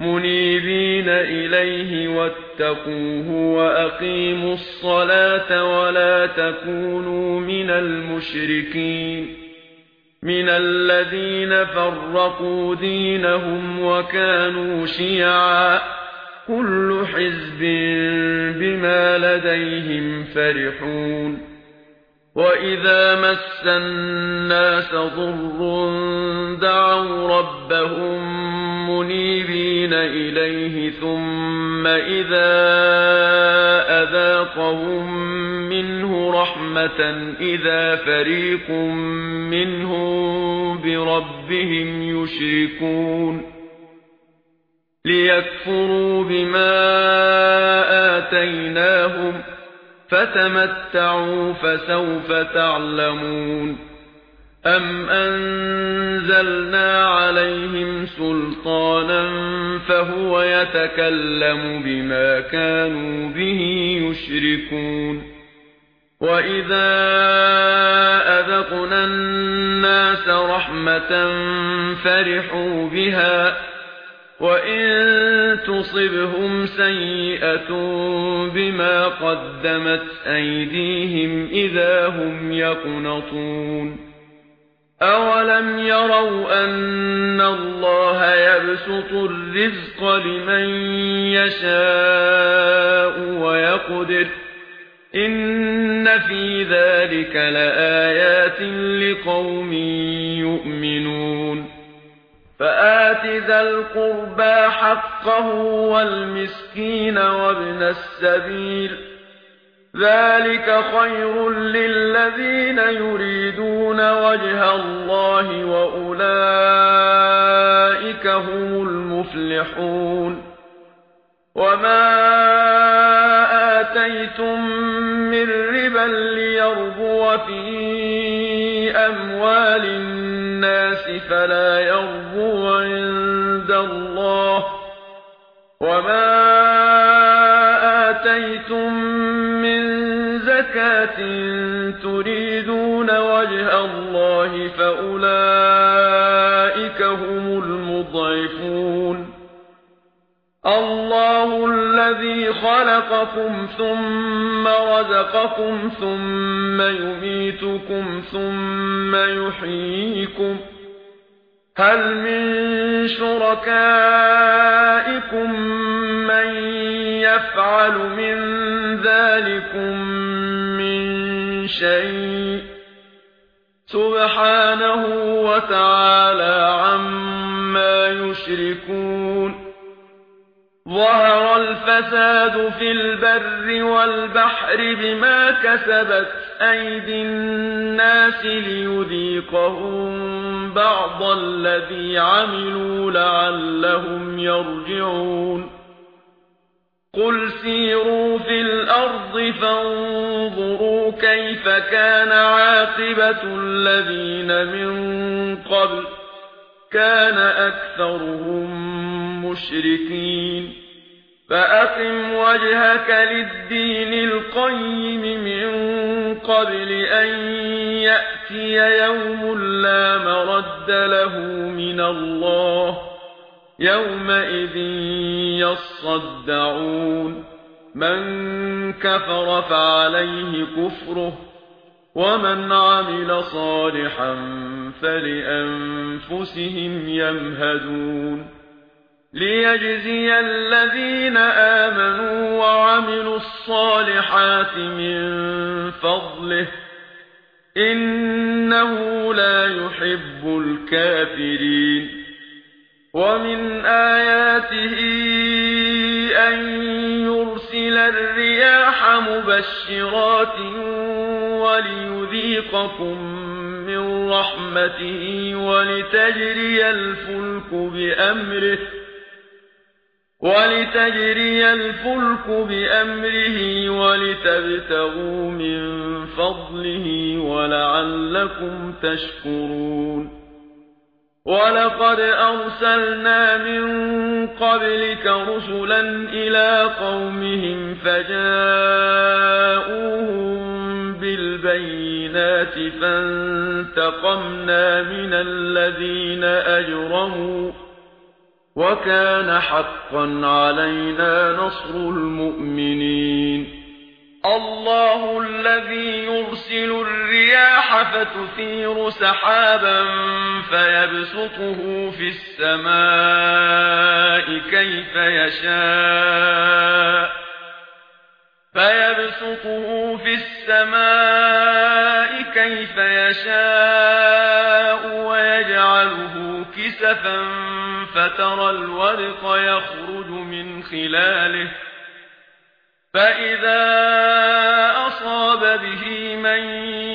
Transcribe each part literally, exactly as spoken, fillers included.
منيبين إليه واتقوه وأقيموا الصلاة ولا تكونوا من المشركين من الذين فرقوا دينهم وكانوا شيعا كل حزب بما لديهم فرحون وإذا مس الناس ضر دعوا ربهم منيبين إليه ثم إذا أذاقهم منه رحمة إذا فريق منهم بربهم يشركون ليكفروا بما آتيناهم فتمتعوا فسوف تعلمون أم أنزلنا عليهم سلطانا فهو يتكلم بما كانوا به يشركون وإذا أذقنا الناس رحمة فرحوا بها وإن تصبهم سيئة بما قدمت أيديهم إذا هم يقنطون أولم يروا أن الله يبسط الرزق لمن يشاء ويقدر إن في ذلك لآيات لقوم يؤمنون فآت ذا القربى حقه والمسكين وابن السبيل ذلك خير للذين يريدون وجه الله وأولئك هم المفلحون وما آتيتم من ربا ليربو في أموال الناس فلا يربو عند الله وما آتيتم من زكاة تريدون وجه الله فأولئك هم المضعفون الله الذي خلقكم ثم رزقكم ثم يميتكم ثم يحييكم هل من شركائكم من يفعل من ذلكم من شيء سبحانه وتعالى عما يشركون ظهر الفساد في البر والبحر بما كسبت أيدي الناس ليذيقهم بعض الذي عملوا لعلهم يرجعون قل سيروا في الأرض فانظروا كيف كان عاقبة الذين من قبل كان أكثرهم مشركين فأقم وجهك للدين القيم من قبل أن يأتي يوم لا مرد له من الله يومئذ يصدعون من كفر فعليه كفره ومن عمل صالحا فلأنفسهم يمهدون ليجزي الذين آمنوا وعملوا الصالحات من فضله إنه لا يحب الكافرين ومن آياته أن يرسل الرياح مبشرات وليذيقكم من رحمته ولتجري الفلك بأمره ولتجري الفلك بأمره ولتبتغوا من فضله ولعلكم تشكرون ولقد أرسلنا من قبلك رسلا إلى قومهم فجاءوهم بالبينات فانتقمنا من الذين أجرموا وكان حقا علينا نصر المؤمنين. الله الذي يرسل الرياح فتثير سحابا فيبسطه في السماء كيف يشاء فيبسطه في السماء كيف يشاء ويجعله كسفا فترى الودق يخرج من خلاله فإذا أصاب به من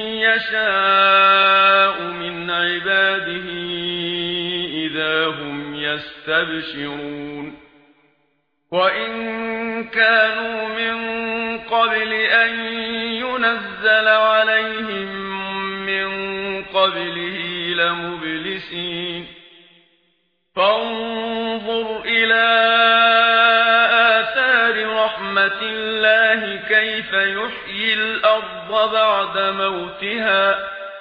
يشاء من عباده إذا هم يستبشرون. وإن كانوا من قبل أن ينزل عليهم من قبله لمبلسين. فانظر إلى آثار رحمة الله كيف يحيي الأرض بعد موتها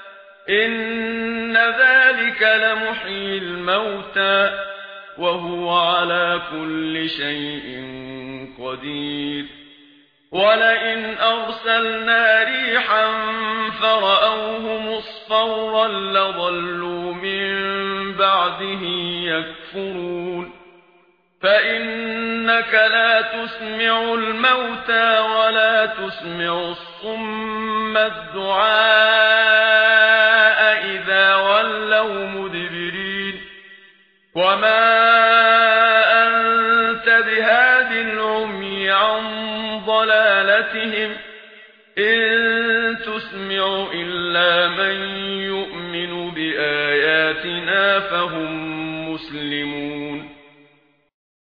إن ذلك لمحيي الموتى وهو على كل شيء قدير. ولئن أرسلنا ريحا فرأوه مصفرا لظلوا من بعده يكفرون. فإنك لا تسمع الموتى ولا تسمع الصم الدعاء إذا ولوا مدبرين. وما أنت بهاد العمي عن ضلالتهم إن تسمع إلا من يؤمن بآياتنا فهم مسلمون.